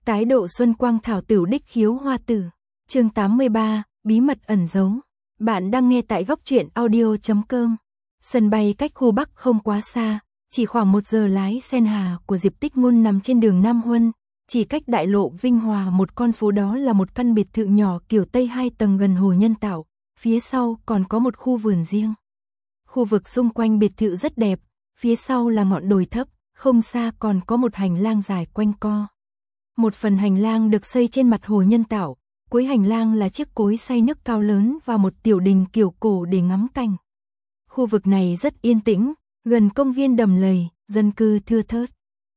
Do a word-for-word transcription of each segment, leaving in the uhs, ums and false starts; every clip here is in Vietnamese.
Tái độ xuân quang thảo tửu đích khiếu hoa tử. Chương tám mươi ba, bí mật ẩn giấu. Bạn đang nghe tại góc truyện audio chấm com. Sân bay cách khu Bắc không quá xa, chỉ khoảng một giờ lái sen hà của Diệp Tích Ngôn nằm trên đường Nam Huân, chỉ cách đại lộ Vinh Hòa một con phố đó là một căn biệt thự nhỏ kiểu Tây hai tầng gần hồ nhân tạo, phía sau còn có một khu vườn riêng. Khu vực xung quanh biệt thự rất đẹp, phía sau là ngọn đồi thấp, không xa còn có một hành lang dài quanh co. Một phần hành lang được xây trên mặt hồ nhân tạo, cuối hành lang là chiếc cối xay nước cao lớn và một tiểu đình kiểu cổ để ngắm cảnh. Khu vực này rất yên tĩnh, gần công viên đầm lầy, dân cư thưa thớt.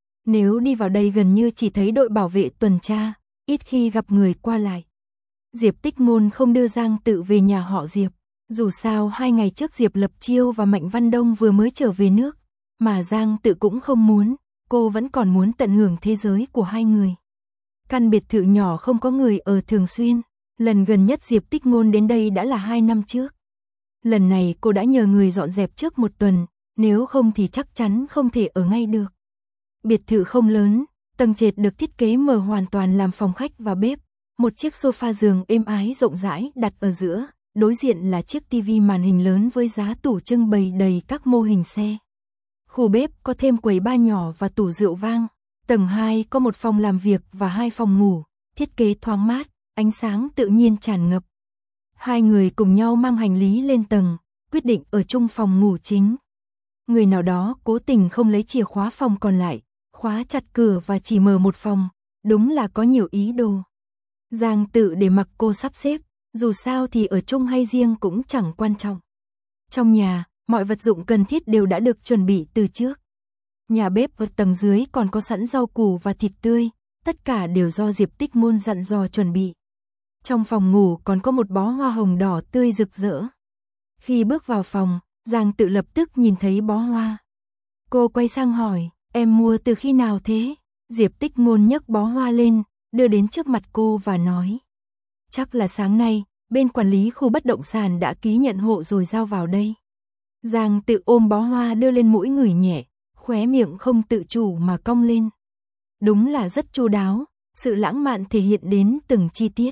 Nếu đi vào đây gần như chỉ thấy đội bảo vệ tuần tra, ít khi gặp người qua lại. Diệp Tích Ngôn không đưa Giang Tự về nhà họ Diệp, dù sao hai ngày trước Diệp Lập Chiêu và Mạnh Văn Đông vừa mới trở về nước, mà Giang Tự cũng không muốn, cô vẫn còn muốn tận hưởng thế giới của hai người. Căn biệt thự nhỏ không có người ở thường xuyên, lần gần nhất Diệp Tích Ngôn đến đây đã là hai năm trước. Lần này cô đã nhờ người dọn dẹp trước một tuần, nếu không thì chắc chắn không thể ở ngay được. Biệt thự không lớn, tầng trệt được thiết kế mở hoàn toàn làm phòng khách và bếp, một chiếc sofa giường êm ái rộng rãi đặt ở giữa, đối diện là chiếc tivi màn hình lớn với giá tủ trưng bày đầy các mô hình xe. Khu bếp có thêm quầy bar nhỏ và tủ rượu vang. Tầng hai có một phòng làm việc và hai phòng ngủ, thiết kế thoáng mát, ánh sáng tự nhiên tràn ngập. Hai người cùng nhau mang hành lý lên tầng, quyết định ở chung phòng ngủ chính. Người nào đó cố tình không lấy chìa khóa phòng còn lại, khóa chặt cửa và chỉ mở một phòng, đúng là có nhiều ý đồ. Giang Tự để mặc cô sắp xếp, dù sao thì ở chung hay riêng cũng chẳng quan trọng. Trong nhà, mọi vật dụng cần thiết đều đã được chuẩn bị từ trước. Nhà bếp ở tầng dưới còn có sẵn rau củ và thịt tươi, tất cả đều do Diệp Tích Ngôn dặn dò chuẩn bị. Trong phòng ngủ còn có một bó hoa hồng đỏ tươi rực rỡ. Khi bước vào phòng, Giang Tự lập tức nhìn thấy bó hoa. Cô quay sang hỏi, em mua từ khi nào thế? Diệp Tích Ngôn nhấc bó hoa lên, đưa đến trước mặt cô và nói. Chắc là sáng nay, bên quản lý khu bất động sản đã ký nhận hộ rồi giao vào đây. Giang Tự ôm bó hoa đưa lên mũi ngửi nhẹ, khóe miệng không tự chủ mà cong lên. Đúng là rất chu đáo, sự lãng mạn thể hiện đến từng chi tiết.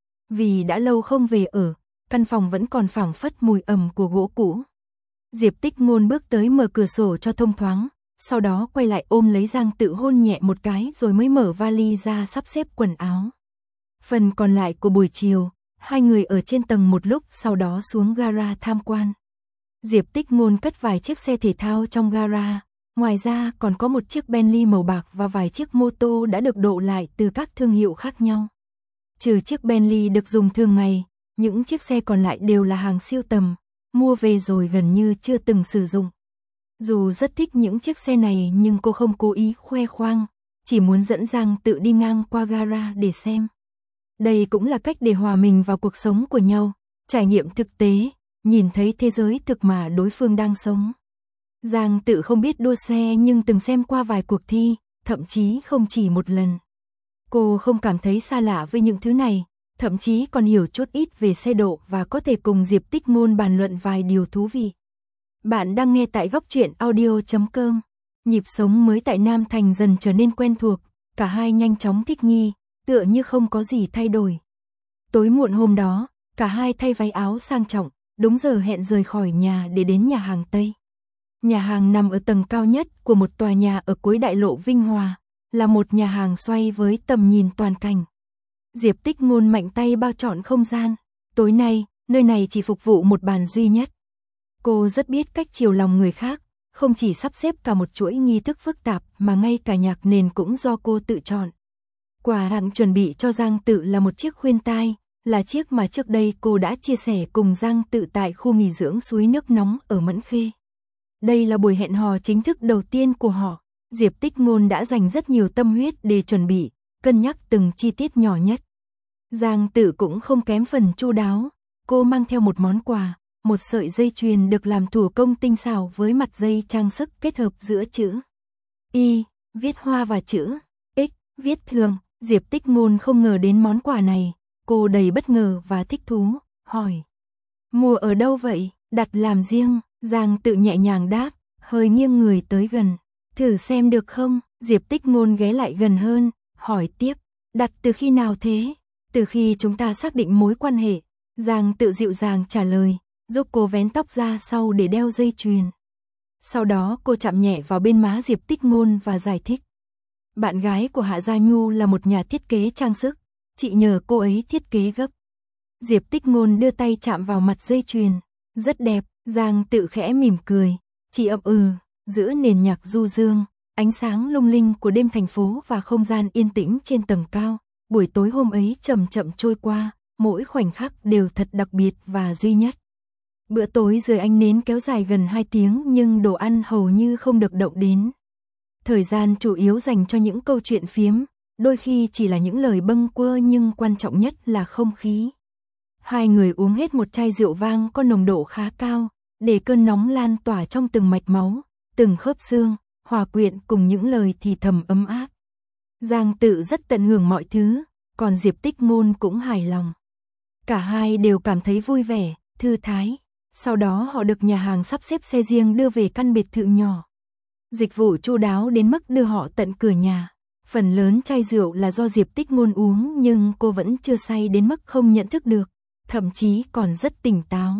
Vì đã lâu không về ở, căn phòng vẫn còn phảng phất mùi ẩm của gỗ cũ. Diệp Tích Ngôn bước tới mở cửa sổ cho thông thoáng, sau đó quay lại ôm lấy Giang Tự hôn nhẹ một cái rồi mới mở vali ra sắp xếp quần áo. Phần còn lại của buổi chiều, hai người ở trên tầng một lúc sau đó xuống gara tham quan. Diệp Tích Ngôn cất vài chiếc xe thể thao trong gara. Ngoài ra còn có một chiếc Bentley màu bạc và vài chiếc mô tô đã được độ lại từ các thương hiệu khác nhau. Trừ chiếc Bentley được dùng thường ngày, những chiếc xe còn lại đều là hàng siêu tầm, mua về rồi gần như chưa từng sử dụng. Dù rất thích những chiếc xe này nhưng cô không cố ý khoe khoang, chỉ muốn dẫn Giang Tự đi ngang qua gara để xem. Đây cũng là cách để hòa mình vào cuộc sống của nhau, trải nghiệm thực tế, nhìn thấy thế giới thực mà đối phương đang sống. Giang Tự không biết đua xe nhưng từng xem qua vài cuộc thi, thậm chí không chỉ một lần. Cô không cảm thấy xa lạ với những thứ này, thậm chí còn hiểu chút ít về xe độ và có thể cùng Diệp Tích Ngôn bàn luận vài điều thú vị. Bạn đang nghe tại góc truyện audio chấm com. Nhịp sống mới tại Nam Thành dần trở nên quen thuộc, cả hai nhanh chóng thích nghi, tựa như không có gì thay đổi. Tối muộn hôm đó, cả hai thay váy áo sang trọng, đúng giờ hẹn rời khỏi nhà để đến nhà hàng Tây. Nhà hàng nằm ở tầng cao nhất của một tòa nhà ở cuối đại lộ Vinh Hòa, là một nhà hàng xoay với tầm nhìn toàn cảnh. Diệp Tích Ngôn mạnh tay bao trọn không gian, tối nay, nơi này chỉ phục vụ một bàn duy nhất. Cô rất biết cách chiều lòng người khác, không chỉ sắp xếp cả một chuỗi nghi thức phức tạp mà ngay cả nhạc nền cũng do cô tự chọn. Quà tặng chuẩn bị cho Giang Tự là một chiếc khuyên tai, là chiếc mà trước đây cô đã chia sẻ cùng Giang Tự tại khu nghỉ dưỡng suối nước nóng ở Mẫn Khê. Đây là buổi hẹn hò chính thức đầu tiên của họ, Diệp Tích Ngôn đã dành rất nhiều tâm huyết để chuẩn bị, cân nhắc từng chi tiết nhỏ nhất. Giang Tự cũng không kém phần chu đáo, cô mang theo một món quà, một sợi dây chuyền được làm thủ công tinh xảo với mặt dây trang sức kết hợp giữa chữ Y, viết hoa và chữ X, viết thường. Diệp Tích Ngôn không ngờ đến món quà này, cô đầy bất ngờ và thích thú, hỏi. Mua ở đâu vậy, đặt làm riêng? Giang Tự nhẹ nhàng đáp, hơi nghiêng người tới gần. Thử xem được không? Diệp Tích Ngôn ghé lại gần hơn, hỏi tiếp. Đặt từ khi nào thế? Từ khi chúng ta xác định mối quan hệ. Giang Tự dịu dàng trả lời, giúp cô vén tóc ra sau để đeo dây chuyền. Sau đó cô chạm nhẹ vào bên má Diệp Tích Ngôn và giải thích. Bạn gái của Hạ Gia Nhu là một nhà thiết kế trang sức, chị nhờ cô ấy thiết kế gấp. Diệp Tích Ngôn đưa tay chạm vào mặt dây chuyền, rất đẹp. Giang Tự khẽ mỉm cười, chị ậm ừ, giữa nền nhạc du dương, ánh sáng lung linh của đêm thành phố và không gian yên tĩnh trên tầng cao, buổi tối hôm ấy chậm chậm trôi qua, mỗi khoảnh khắc đều thật đặc biệt và duy nhất. Bữa tối dưới ánh nến kéo dài gần hai tiếng nhưng đồ ăn hầu như không được động đến. Thời gian chủ yếu dành cho những câu chuyện phiếm, đôi khi chỉ là những lời bâng quơ nhưng quan trọng nhất là không khí. Hai người uống hết một chai rượu vang có nồng độ khá cao, để cơn nóng lan tỏa trong từng mạch máu, từng khớp xương, hòa quyện cùng những lời thì thầm ấm áp. Giang Tự rất tận hưởng mọi thứ, còn Diệp Tích Ngôn cũng hài lòng. Cả hai đều cảm thấy vui vẻ, thư thái. Sau đó họ được nhà hàng sắp xếp xe riêng đưa về căn biệt thự nhỏ. Dịch vụ chu đáo đến mức đưa họ tận cửa nhà. Phần lớn chai rượu là do Diệp Tích Ngôn uống nhưng cô vẫn chưa say đến mức không nhận thức được, thậm chí còn rất tỉnh táo.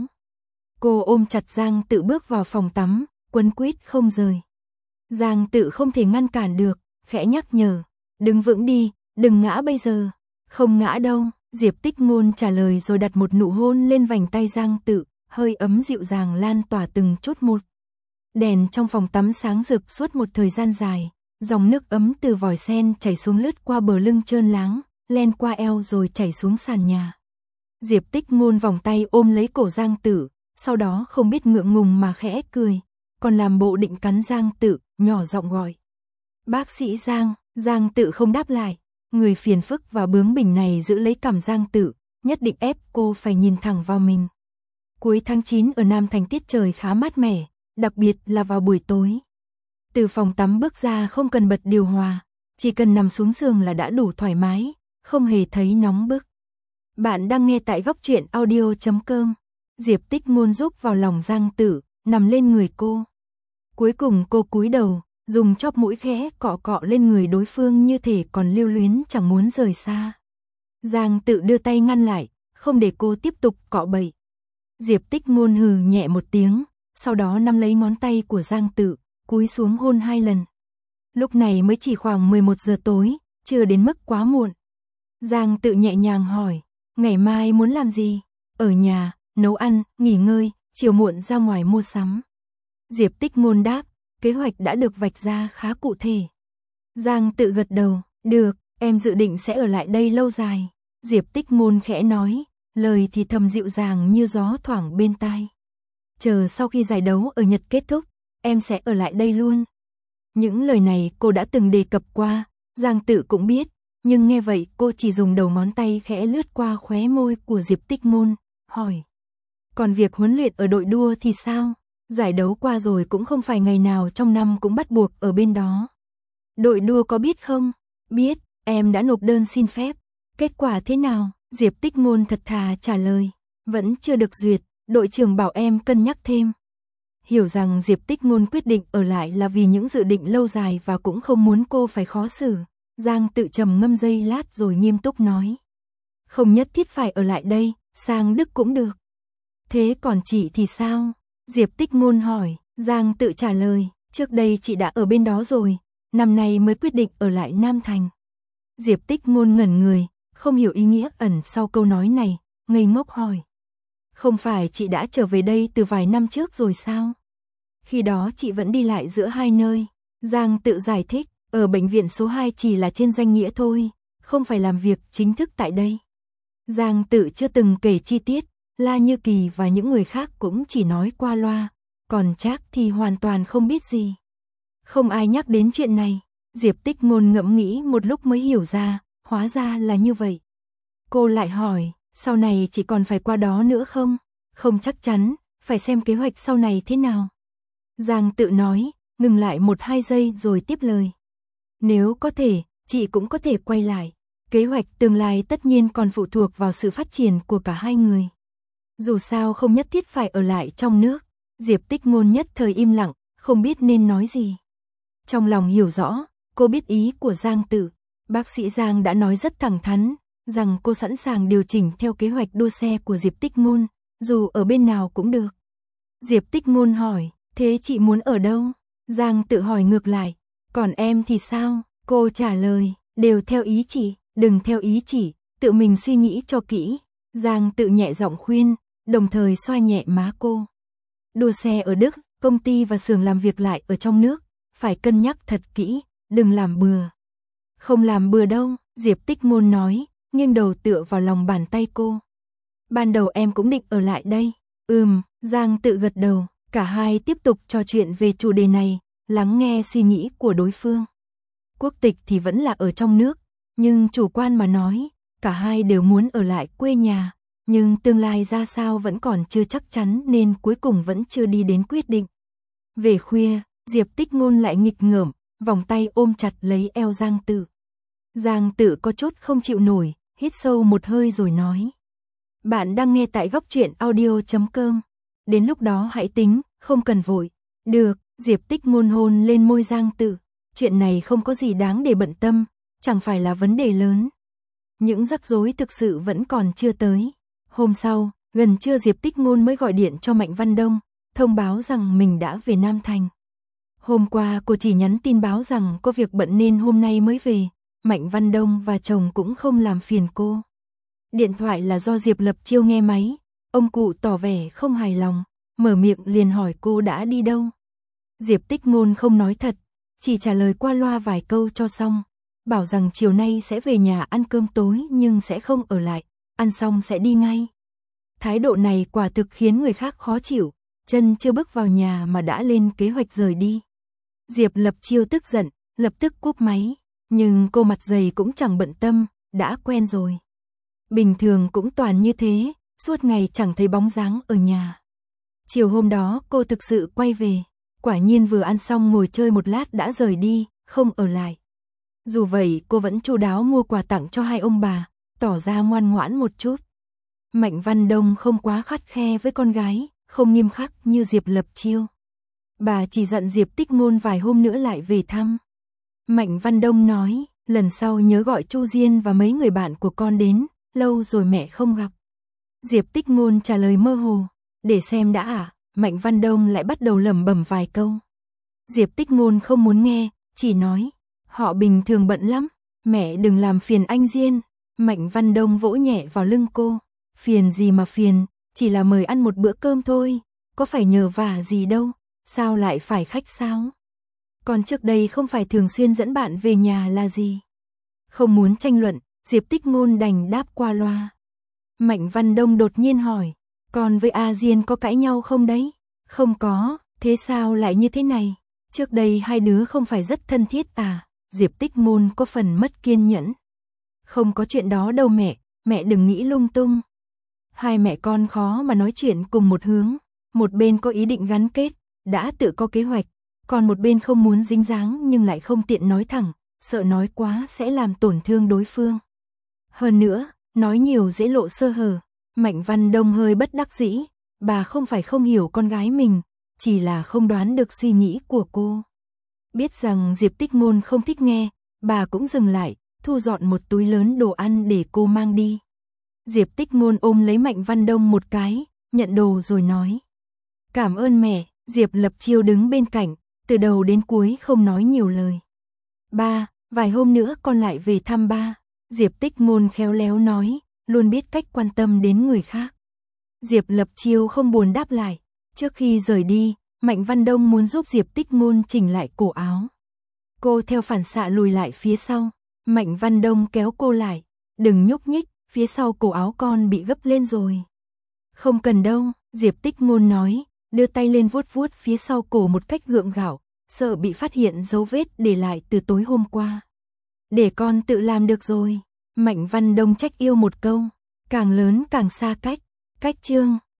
Cô ôm chặt Giang Tự bước vào phòng tắm, quấn quýt không rời. Giang Tự không thể ngăn cản được, khẽ nhắc nhở, đứng vững đi, đừng ngã bây giờ. Không ngã đâu, Diệp Tích Ngôn trả lời rồi đặt một nụ hôn lên vành tay Giang Tự, hơi ấm dịu dàng lan tỏa từng chút một. Đèn trong phòng tắm sáng rực suốt một thời gian dài, dòng nước ấm từ vòi sen chảy xuống lướt qua bờ lưng trơn láng, len qua eo rồi chảy xuống sàn nhà. Diệp Tích Ngôn vòng tay ôm lấy cổ Giang Tự, sau đó không biết ngượng ngùng mà khẽ cười, còn làm bộ định cắn Giang Tự, nhỏ giọng gọi. Bác sĩ Giang, Giang Tự không đáp lại, người phiền phức và bướng bỉnh này giữ lấy cằm Giang Tự, nhất định ép cô phải nhìn thẳng vào mình. Cuối tháng chín ở Nam Thành tiết trời khá mát mẻ, đặc biệt là vào buổi tối. Từ phòng tắm bước ra không cần bật điều hòa, chỉ cần nằm xuống giường là đã đủ thoải mái, không hề thấy nóng bức. Bạn đang nghe tại góc truyện audio chấm com. Diệp Tích Ngôn giúp vào lòng Giang Tự, nằm lên người cô. Cuối cùng cô cúi đầu, dùng chóp mũi khẽ cọ cọ lên người đối phương như thể còn lưu luyến chẳng muốn rời xa. Giang Tự đưa tay ngăn lại, không để cô tiếp tục cọ bậy. Diệp Tích Ngôn hừ nhẹ một tiếng, sau đó nắm lấy ngón tay của Giang Tự, cúi xuống hôn hai lần. Lúc này mới chỉ khoảng mười một giờ tối, chưa đến mức quá muộn. Giang Tự nhẹ nhàng hỏi, ngày mai muốn làm gì? Ở nhà, nấu ăn, nghỉ ngơi, chiều muộn ra ngoài mua sắm. Diệp Tích Ngôn đáp, kế hoạch đã được vạch ra khá cụ thể. Giang Tự gật đầu, được, em dự định sẽ ở lại đây lâu dài. Diệp Tích Ngôn khẽ nói, lời thì thầm dịu dàng như gió thoảng bên tai. Chờ sau khi giải đấu ở Nhật kết thúc, em sẽ ở lại đây luôn. Những lời này cô đã từng đề cập qua, Giang Tự cũng biết, nhưng nghe vậy cô chỉ dùng đầu ngón tay khẽ lướt qua khóe môi của Diệp Tích Ngôn, hỏi. Còn việc huấn luyện ở đội đua thì sao? Giải đấu qua rồi cũng không phải ngày nào trong năm cũng bắt buộc ở bên đó. Đội đua có biết không? Biết, em đã nộp đơn xin phép. Kết quả thế nào? Diệp Tích Ngôn thật thà trả lời. Vẫn chưa được duyệt, đội trưởng bảo em cân nhắc thêm. Hiểu rằng Diệp Tích Ngôn quyết định ở lại là vì những dự định lâu dài và cũng không muốn cô phải khó xử. Giang Tự trầm ngâm giây lát rồi nghiêm túc nói. Không nhất thiết phải ở lại đây, sang Đức cũng được. Thế còn chị thì sao? Diệp Tích Ngôn hỏi. Giang Tự trả lời, trước đây chị đã ở bên đó rồi, năm nay mới quyết định ở lại Nam Thành. Diệp Tích Ngôn ngẩn người, không hiểu ý nghĩa ẩn sau câu nói này, ngây ngốc hỏi. Không phải chị đã trở về đây từ vài năm trước rồi sao? Khi đó chị vẫn đi lại giữa hai nơi. Giang Tự giải thích, ở bệnh viện số hai chỉ là trên danh nghĩa thôi, không phải làm việc chính thức tại đây. Giang Tự chưa từng kể chi tiết, La Như Kỳ và những người khác cũng chỉ nói qua loa, còn Trác thì hoàn toàn không biết gì. Không ai nhắc đến chuyện này, Diệp Tích Ngôn ngẫm nghĩ một lúc mới hiểu ra, hóa ra là như vậy. Cô lại hỏi, sau này chị còn phải qua đó nữa không? Không chắc chắn, phải xem kế hoạch sau này thế nào. Giang Tự nói, ngừng lại một hai giây rồi tiếp lời. Nếu có thể, chị cũng có thể quay lại. Kế hoạch tương lai tất nhiên còn phụ thuộc vào sự phát triển của cả hai người. Dù sao không nhất thiết phải ở lại trong nước. Diệp Tích Ngôn nhất thời im lặng, không biết nên nói gì. Trong lòng hiểu rõ, cô biết ý của Giang Tự. Bác sĩ Giang đã nói rất thẳng thắn, rằng cô sẵn sàng điều chỉnh theo kế hoạch đua xe của Diệp Tích Ngôn, dù ở bên nào cũng được. Diệp Tích Ngôn hỏi, thế chị muốn ở đâu? Giang tự hỏi ngược lại, còn em thì sao? Cô trả lời, đều theo ý chị, đừng theo ý chị, tự mình suy nghĩ cho kỹ. Giang tự nhẹ giọng khuyên, đồng thời xoa nhẹ má cô. Đua xe ở Đức, công ty và xưởng làm việc lại ở trong nước, phải cân nhắc thật kỹ, đừng làm bừa. Không làm bừa đâu, Diệp Tích Ngôn nói, nghiêng đầu tựa vào lòng bàn tay cô. Ban đầu em cũng định ở lại đây. Ừm, Giang tự gật đầu, cả hai tiếp tục trò chuyện về chủ đề này, lắng nghe suy nghĩ của đối phương. Quốc tịch thì vẫn là ở trong nước, nhưng chủ quan mà nói, cả hai đều muốn ở lại quê nhà, nhưng tương lai ra sao vẫn còn chưa chắc chắn nên cuối cùng vẫn chưa đi đến quyết định. Về khuya, Diệp Tích Ngôn lại nghịch ngợm, vòng tay ôm chặt lấy eo Giang Tự. Giang Tự có chút không chịu nổi, hít sâu một hơi rồi nói. Bạn đang nghe tại góc truyện audio chấm com. Đến lúc đó hãy tính, không cần vội. Được, Diệp Tích Ngôn hôn lên môi Giang Tự. Chuyện này không có gì đáng để bận tâm, chẳng phải là vấn đề lớn. Những rắc rối thực sự vẫn còn chưa tới. Hôm sau, gần trưa Diệp Tích Ngôn mới gọi điện cho Mạnh Văn Đông, thông báo rằng mình đã về Nam Thành. Hôm qua cô chỉ nhắn tin báo rằng có việc bận nên hôm nay mới về, Mạnh Văn Đông và chồng cũng không làm phiền cô. Điện thoại là do Diệp Lập Chiêu nghe máy, ông cụ tỏ vẻ không hài lòng, mở miệng liền hỏi cô đã đi đâu. Diệp Tích Ngôn không nói thật, chỉ trả lời qua loa vài câu cho xong, bảo rằng chiều nay sẽ về nhà ăn cơm tối nhưng sẽ không ở lại, ăn xong sẽ đi ngay. Thái độ này quả thực khiến người khác khó chịu, chân chưa bước vào nhà mà đã lên kế hoạch rời đi. Diệp Lập Chiêu tức giận, lập tức cúp máy, nhưng cô mặt dày cũng chẳng bận tâm, đã quen rồi. Bình thường cũng toàn như thế, suốt ngày chẳng thấy bóng dáng ở nhà. Chiều hôm đó cô thực sự quay về, quả nhiên vừa ăn xong ngồi chơi một lát đã rời đi, không ở lại. Dù vậy cô vẫn chu đáo mua quà tặng cho hai ông bà, tỏ ra ngoan ngoãn một chút. Mạnh Văn Đông không quá khắt khe với con gái, không nghiêm khắc như Diệp Lập Chiêu. Bà chỉ dặn Diệp Tích Ngôn vài hôm nữa lại về thăm. Mạnh Văn Đông nói, lần sau nhớ gọi Chu Diên và mấy người bạn của con đến, lâu rồi mẹ không gặp. Diệp Tích Ngôn trả lời mơ hồ, để xem đã à, Mạnh Văn Đông lại bắt đầu lẩm bẩm vài câu. Diệp Tích Ngôn không muốn nghe, chỉ nói, họ bình thường bận lắm, mẹ đừng làm phiền anh Diên. Mạnh Văn Đông vỗ nhẹ vào lưng cô, phiền gì mà phiền, chỉ là mời ăn một bữa cơm thôi, có phải nhờ vả gì đâu, sao lại phải khách sáo. Còn trước đây không phải thường xuyên dẫn bạn về nhà là gì. Không muốn tranh luận, Diệp Tích Ngôn đành đáp qua loa. Mạnh Văn Đông đột nhiên hỏi, con với A Diên có cãi nhau không đấy? Không có, thế sao lại như thế này? Trước đây hai đứa không phải rất thân thiết à? Diệp Tích Ngôn có phần mất kiên nhẫn. Không có chuyện đó đâu mẹ, mẹ đừng nghĩ lung tung. Hai mẹ con khó mà nói chuyện cùng một hướng, một bên có ý định gắn kết, đã tự có kế hoạch, còn một bên không muốn dính dáng nhưng lại không tiện nói thẳng, sợ nói quá sẽ làm tổn thương đối phương. Hơn nữa, nói nhiều dễ lộ sơ hở. Mạnh Văn Đông hơi bất đắc dĩ, bà không phải không hiểu con gái mình, chỉ là không đoán được suy nghĩ của cô. Biết rằng Diệp Tích Ngôn không thích nghe, bà cũng dừng lại, thu dọn một túi lớn đồ ăn để cô mang đi. Diệp Tích Ngôn ôm lấy Mạnh Văn Đông một cái, nhận đồ rồi nói. Cảm ơn mẹ. Diệp Lập Chiêu đứng bên cạnh, từ đầu đến cuối không nói nhiều lời. Ba, vài hôm nữa con lại về thăm ba. Diệp Tích Ngôn khéo léo nói, luôn biết cách quan tâm đến người khác. Diệp Lập Chiêu không buồn đáp lại. Trước khi rời đi, Mạnh Văn Đông muốn giúp Diệp Tích Ngôn chỉnh lại cổ áo. Cô theo phản xạ lùi lại phía sau. Mạnh Văn Đông kéo cô lại. Đừng nhúc nhích, phía sau cổ áo con bị gấp lên rồi. Không cần đâu, Diệp Tích Ngôn nói, đưa tay lên vuốt vuốt phía sau cổ một cách gượng gạo, sợ bị phát hiện dấu vết để lại từ tối hôm qua. Để con tự làm được rồi. Mạnh Văn Đông trách yêu một câu, càng lớn càng xa cách. Cách chương